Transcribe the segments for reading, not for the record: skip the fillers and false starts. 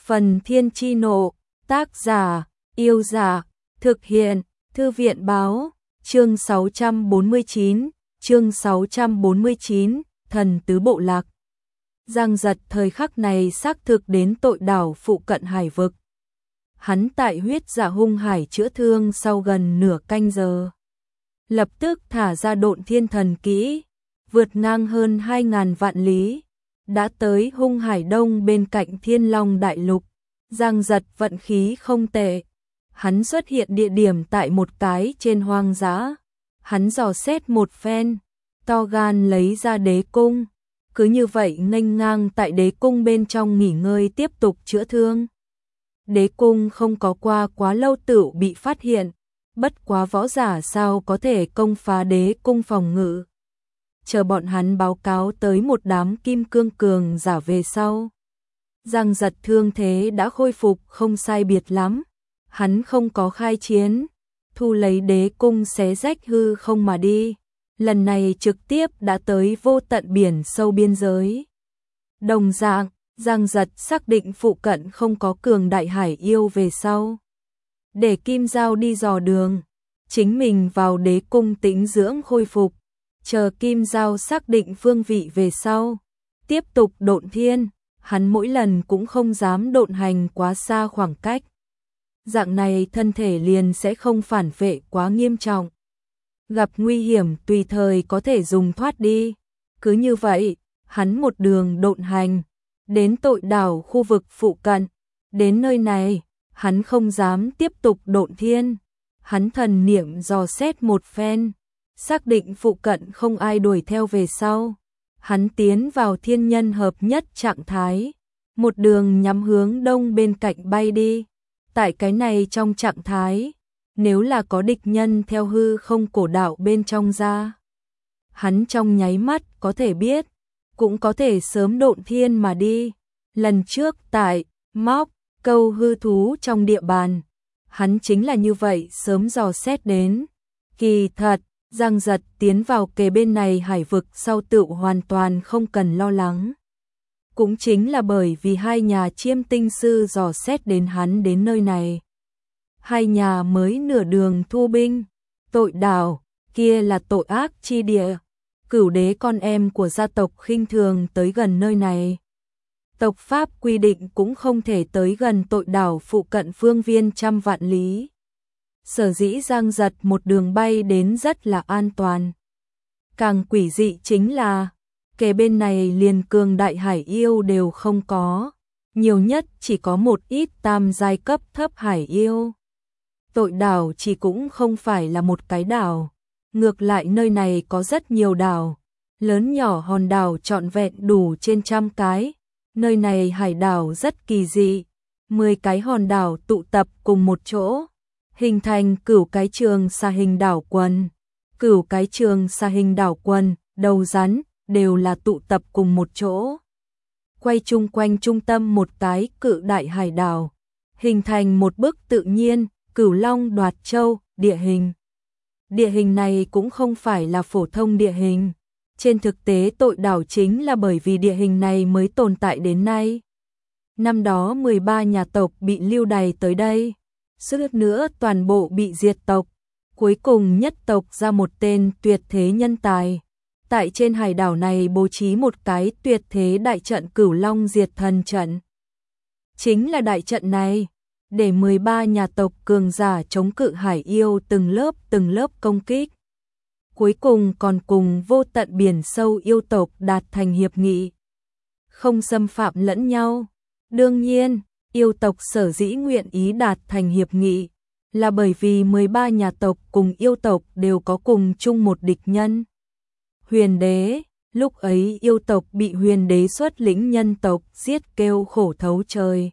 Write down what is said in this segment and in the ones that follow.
Phần Thiên Chi Nộ, tác giả, Yêu Dạ, thực hiện, Thư viện Báo, chương 649, Thần Tứ Bộ Lạc. Giang Giật thời khắc này xác thực đến tội đảo phụ cận hải vực. Hắn tại huyết dạ hung hải chữa thương sau gần nửa canh giờ. Lập tức thả ra độn thiên thần kỹ, vượt ngang hơn 2.000 vạn lý, đã tới hung hải đông bên cạnh Thiên Long Đại Lục. Giang Giật vận khí không tệ. Hắn xuất hiện địa điểm tại một cái trên hoang dã. Hắn dò xét một phen, to gan lấy ra đế cung. Cứ như vậy nghênh ngang tại đế cung bên trong nghỉ ngơi tiếp tục chữa thương. Đế cung không có qua quá lâu tựu bị phát hiện, bất quá võ giả sao có thể công phá đế cung phòng ngự. Chờ bọn hắn báo cáo tới một đám kim cương cường giả về sau. Giang Giật thương thế đã khôi phục không sai biệt lắm. Hắn không có khai chiến, thu lấy đế cung xé rách hư không mà đi. Lần này trực tiếp đã tới vô tận biển sâu biên giới. Đồng dạng, Giang Giật xác định phụ cận không có cường đại hải yêu về sau. Để Kim Giao đi dò đường, chính mình vào đế cung tĩnh dưỡng khôi phục. Chờ Kim Giao xác định phương vị về sau, tiếp tục độn thiên. Hắn mỗi lần cũng không dám độn hành quá xa khoảng cách. Dạng này thân thể liền sẽ không phản vệ quá nghiêm trọng. Gặp nguy hiểm tùy thời có thể dùng thoát đi. Cứ như vậy, hắn một đường độn hành, đến tội đảo khu vực phụ cận. Đến nơi này, hắn không dám tiếp tục độn thiên. Hắn thần niệm dò xét một phen, xác định phụ cận không ai đuổi theo về sau. Hắn tiến vào thiên nhân hợp nhất trạng thái, một đường nhắm hướng đông bên cạnh bay đi. Tại cái này trong trạng thái, nếu là có địch nhân theo hư không cổ đạo bên trong ra, hắn trong nháy mắt có thể biết, cũng có thể sớm độn thiên mà đi. Lần trước tại Móc Câu hư thú trong địa bàn, hắn chính là như vậy sớm dò xét đến. Kỳ thật, Giang Giật tiến vào kề bên này hải vực sau tựu hoàn toàn không cần lo lắng. Cũng chính là bởi vì hai nhà chiêm tinh sư dò xét đến hắn đến nơi này. Hai nhà mới nửa đường thu binh, tội đảo, kia là tội ác chi địa. Cửu đế con em của gia tộc khinh thường tới gần nơi này. Tộc pháp quy định cũng không thể tới gần tội đảo phụ cận phương viên trăm vạn lý. Sở dĩ Giang Giật một đường bay đến rất là an toàn. Càng quỷ dị chính là, kề bên này liền cường đại hải yêu đều không có. Nhiều nhất chỉ có một ít tam giai cấp thấp hải yêu. Tội đảo chỉ cũng không phải là một cái đảo. Ngược lại nơi này có rất nhiều đảo. Lớn nhỏ hòn đảo trọn vẹn đủ trên 100 cái. Nơi này hải đảo rất kỳ dị. 10 cái hòn đảo tụ tập cùng một chỗ, hình thành cửu cái trường xà hình đảo quần. Cửu cái trường xà hình đảo quần, đầu rắn, đều là tụ tập cùng một chỗ. Quay chung quanh trung tâm một cái cự đại hải đảo, hình thành một bức tự nhiên, Cửu Long Đoạt Châu, địa hình. Địa hình này cũng không phải là phổ thông địa hình. Trên thực tế tội đảo chính là bởi vì địa hình này mới tồn tại đến nay. Năm đó 13 nhà tộc bị lưu đày tới đây. Suốt nữa toàn bộ bị diệt tộc. Cuối cùng nhất tộc ra một tên tuyệt thế nhân tài. Tại trên hải đảo này bố trí một cái tuyệt thế đại trận Cửu Long diệt thần trận. Chính là đại trận này, để 13 nhà tộc cường giả chống cự hải yêu từng lớp công kích. Cuối cùng còn cùng vô tận biển sâu yêu tộc đạt thành hiệp nghị. Không xâm phạm lẫn nhau. Đương nhiên, yêu tộc sở dĩ nguyện ý đạt thành hiệp nghị, là bởi vì 13 nhà tộc cùng yêu tộc đều có cùng chung một địch nhân. Huyền đế, lúc ấy yêu tộc bị huyền đế xuất lĩnh nhân tộc giết kêu khổ thấu trời.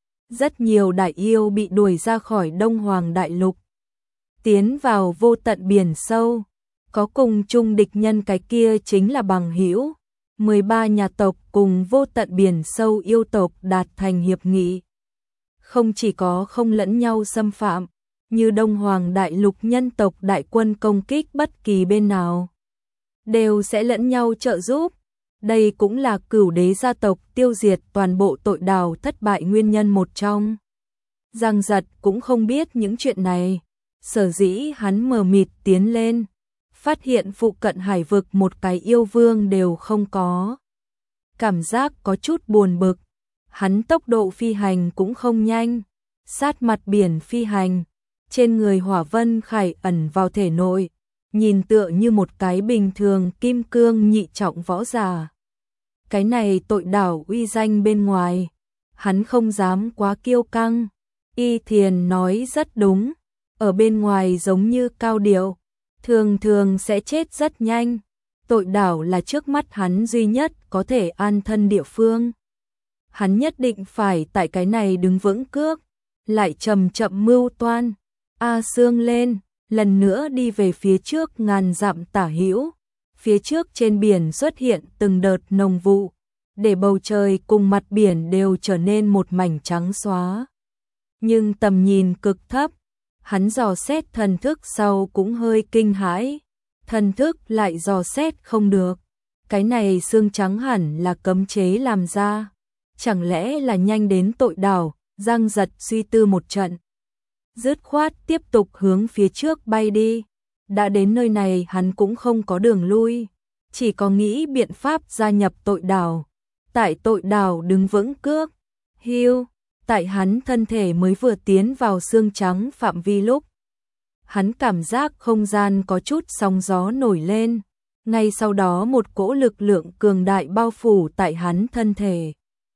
Rất nhiều đại yêu bị đuổi ra khỏi Đông Hoàng Đại Lục. Tiến vào vô tận biển sâu, có cùng chung địch nhân cái kia chính là bằng hữu. 13 nhà tộc cùng vô tận biển sâu yêu tộc đạt thành hiệp nghị. Không chỉ có không lẫn nhau xâm phạm, như Đông Hoàng Đại Lục nhân tộc đại quân công kích bất kỳ bên nào, đều sẽ lẫn nhau trợ giúp. Đây cũng là Cửu Đế gia tộc tiêu diệt toàn bộ tội đào thất bại nguyên nhân một trong. Giang Giật cũng không biết những chuyện này, sở dĩ hắn mờ mịt tiến lên, phát hiện phụ cận hải vực một cái yêu vương đều không có. Cảm giác có chút buồn bực, hắn tốc độ phi hành cũng không nhanh, sát mặt biển phi hành, trên người hỏa vân khải ẩn vào thể nội, nhìn tựa như một cái bình thường kim cương nhị trọng võ giả. Cái này tội đảo uy danh bên ngoài, hắn không dám quá kiêu căng. Y Thiền nói rất đúng, ở bên ngoài giống như cao điệu, thường thường sẽ chết rất nhanh. Tội đảo là trước mắt hắn duy nhất có thể an thân địa phương. Hắn nhất định phải tại cái này đứng vững cước, lại chậm chậm mưu toan. A Sương lên, lần nữa đi về phía trước ngàn dặm tả hữu. Phía trước trên biển xuất hiện từng đợt nồng vụ, để bầu trời cùng mặt biển đều trở nên một mảnh trắng xóa. Nhưng tầm nhìn cực thấp, hắn dò xét thần thức sau cũng hơi kinh hãi. Thần thức lại dò xét không được. Cái này xương trắng hẳn là cấm chế làm ra. Chẳng lẽ là nhanh đến tội đảo? Giang Giật suy tư một trận, dứt khoát tiếp tục hướng phía trước bay đi. Đã đến nơi này hắn cũng không có đường lui, chỉ có nghĩ biện pháp gia nhập tội đảo. Tại tội đảo đứng vững cước, hưu, tại hắn thân thể mới vừa tiến vào xương trắng phạm vi lúc, hắn cảm giác không gian có chút sóng gió nổi lên, ngay sau đó một cỗ lực lượng cường đại bao phủ tại hắn thân thể.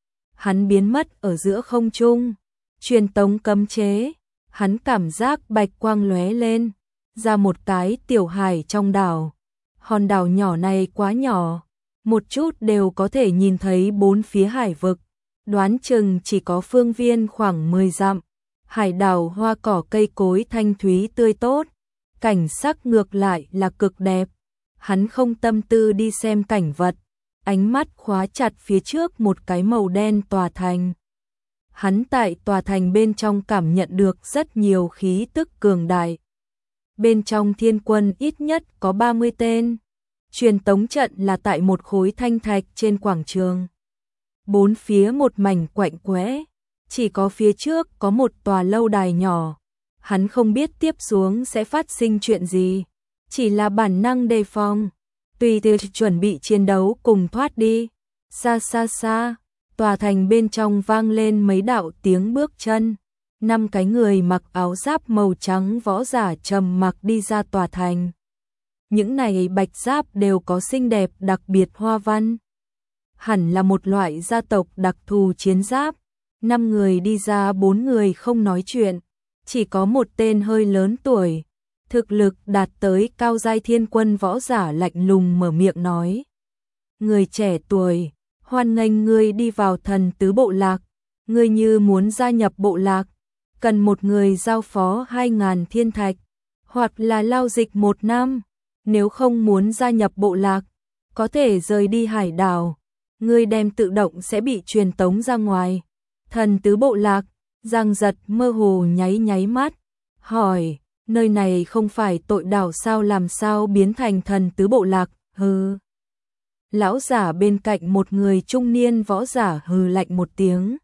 Hắn biến mất ở giữa không trung, truyền tống cấm chế, hắn cảm giác bạch quang lóe lên, ra một cái tiểu hải trong đảo. Hòn đảo nhỏ này quá nhỏ, một chút đều có thể nhìn thấy bốn phía hải vực, đoán chừng chỉ có phương viên khoảng 10 dặm. Hải đảo hoa cỏ cây cối thanh thúy tươi tốt, cảnh sắc ngược lại là cực đẹp. Hắn không tâm tư đi xem cảnh vật, ánh mắt khóa chặt phía trước một cái màu đen tòa thành. Hắn tại tòa thành bên trong cảm nhận được rất nhiều khí tức cường đại. Bên trong thiên quân ít nhất có 30 tên. Truyền tống trận là tại một khối thanh thạch trên quảng trường. Bốn phía một mảnh quạnh quẽ, chỉ có phía trước có một tòa lâu đài nhỏ. Hắn không biết tiếp xuống sẽ phát sinh chuyện gì, chỉ là bản năng đề phòng, tùy từ chuẩn bị chiến đấu cùng thoát đi. Xa xa xa, tòa thành bên trong vang lên mấy đạo tiếng bước chân. 5 cái người mặc áo giáp màu trắng võ giả trầm mặc đi ra tòa thành. Những này bạch giáp đều có xinh đẹp đặc biệt hoa văn. Hẳn là một loại gia tộc đặc thù chiến giáp. 5 người đi ra, 4 người không nói chuyện, chỉ có một tên hơi lớn tuổi, thực lực đạt tới cao giai thiên quân võ giả lạnh lùng mở miệng nói: "Người trẻ tuổi, hoan nghênh ngươi đi vào thần tứ bộ lạc, ngươi như muốn gia nhập bộ lạc, cần một người giao phó 2.000 thiên thạch, hoặc là lao dịch 1 năm, nếu không muốn gia nhập bộ lạc, có thể rời đi hải đảo, ngươi đem tự động sẽ bị truyền tống ra ngoài." Thần tứ bộ lạc, Giang Giật mơ hồ nháy nháy mắt, hỏi: "Nơi này không phải tội đảo sao, làm sao biến thành thần tứ bộ lạc?" Hừ. Lão giả bên cạnh một người trung niên võ giả hừ lạnh một tiếng.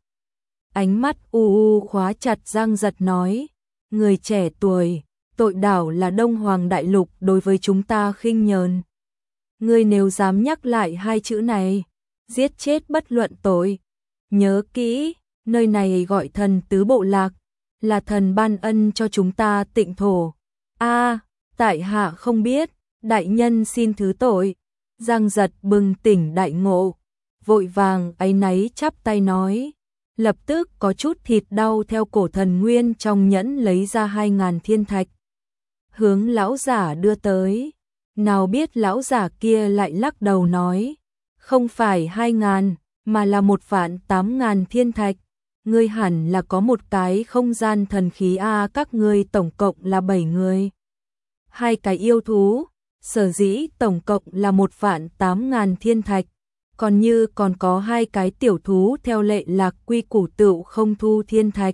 Ánh mắt u u khóa chặt Giang Giật nói: "Người trẻ tuổi, tội đảo là Đông Hoàng Đại Lục đối với chúng ta khinh nhờn. Ngươi nếu dám nhắc lại 2 chữ này, giết chết bất luận tội. Nhớ kỹ, nơi này gọi thần tứ bộ lạc, là thần ban ân cho chúng ta tịnh thổ." "A, tại hạ không biết, đại nhân xin thứ tội." Giang Giật bừng tỉnh đại ngộ, vội vàng áy náy chắp tay nói, lập tức có chút thịt đau theo cổ thần nguyên trong nhẫn lấy ra 2.000 thiên thạch, hướng lão giả đưa tới. Nào biết lão giả kia lại lắc đầu nói: "Không phải 2.000, mà là 1.800.000 thiên thạch. Ngươi hẳn là có một cái không gian thần khí a, các ngươi tổng cộng là 7 người. 2 cái yêu thú, sở dĩ tổng cộng là 1.800.000 thiên thạch, còn như còn có 2 cái tiểu thú theo lệ lạc quy củ tựu không thu thiên thạch."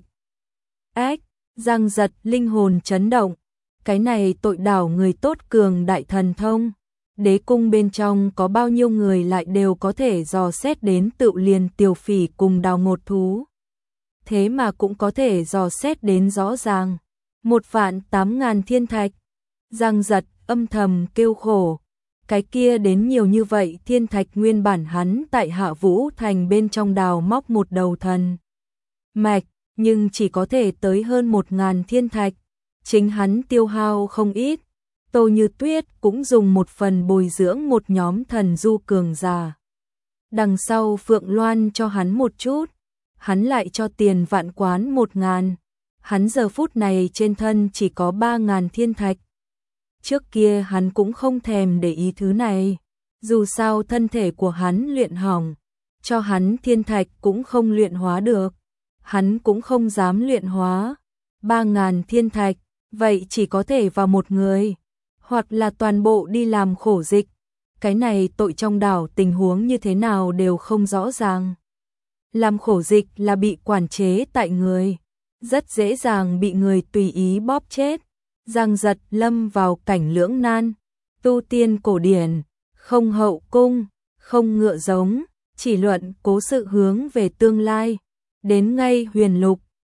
Ách, Giang Giật linh hồn chấn động, cái này tội đảo người tốt cường đại thần thông, Đế cung bên trong có bao nhiêu người lại đều có thể dò xét đến Tựu liền Tiểu Phỉ cùng Đào Ngột Thú. Thế mà cũng có thể dò xét đến rõ ràng. 1.800.000 thiên thạch. Giang Giật âm thầm kêu khổ. Cái kia đến nhiều như vậy thiên thạch, nguyên bản hắn tại Hạ Vũ Thành bên trong đào móc một đầu thần mạch, nhưng chỉ có thể tới hơn 1.000 thiên thạch. Chính hắn tiêu hao không ít. Tô Như Tuyết cũng dùng một phần bồi dưỡng một nhóm thần du cường giả. Đằng sau Phượng Loan cho hắn một chút, hắn lại cho tiền vạn quán 1.000. Hắn giờ phút này trên thân chỉ có 3.000 thiên thạch. Trước kia hắn cũng không thèm để ý thứ này, dù sao thân thể của hắn luyện hỏng, cho hắn thiên thạch cũng không luyện hóa được, hắn cũng không dám luyện hóa. 3.000 thiên thạch, vậy chỉ có thể vào một người, hoặc là toàn bộ đi làm khổ dịch. Cái này tội trong đảo tình huống như thế nào đều không rõ ràng. Làm khổ dịch là bị quản chế tại người, rất dễ dàng bị người tùy ý bóp chết. Giang Giật lâm vào cảnh lưỡng nan, tu tiên cổ điển, không hậu cung, không ngựa giống, chỉ luận cố sự hướng về tương lai. Đến ngay huyền lục,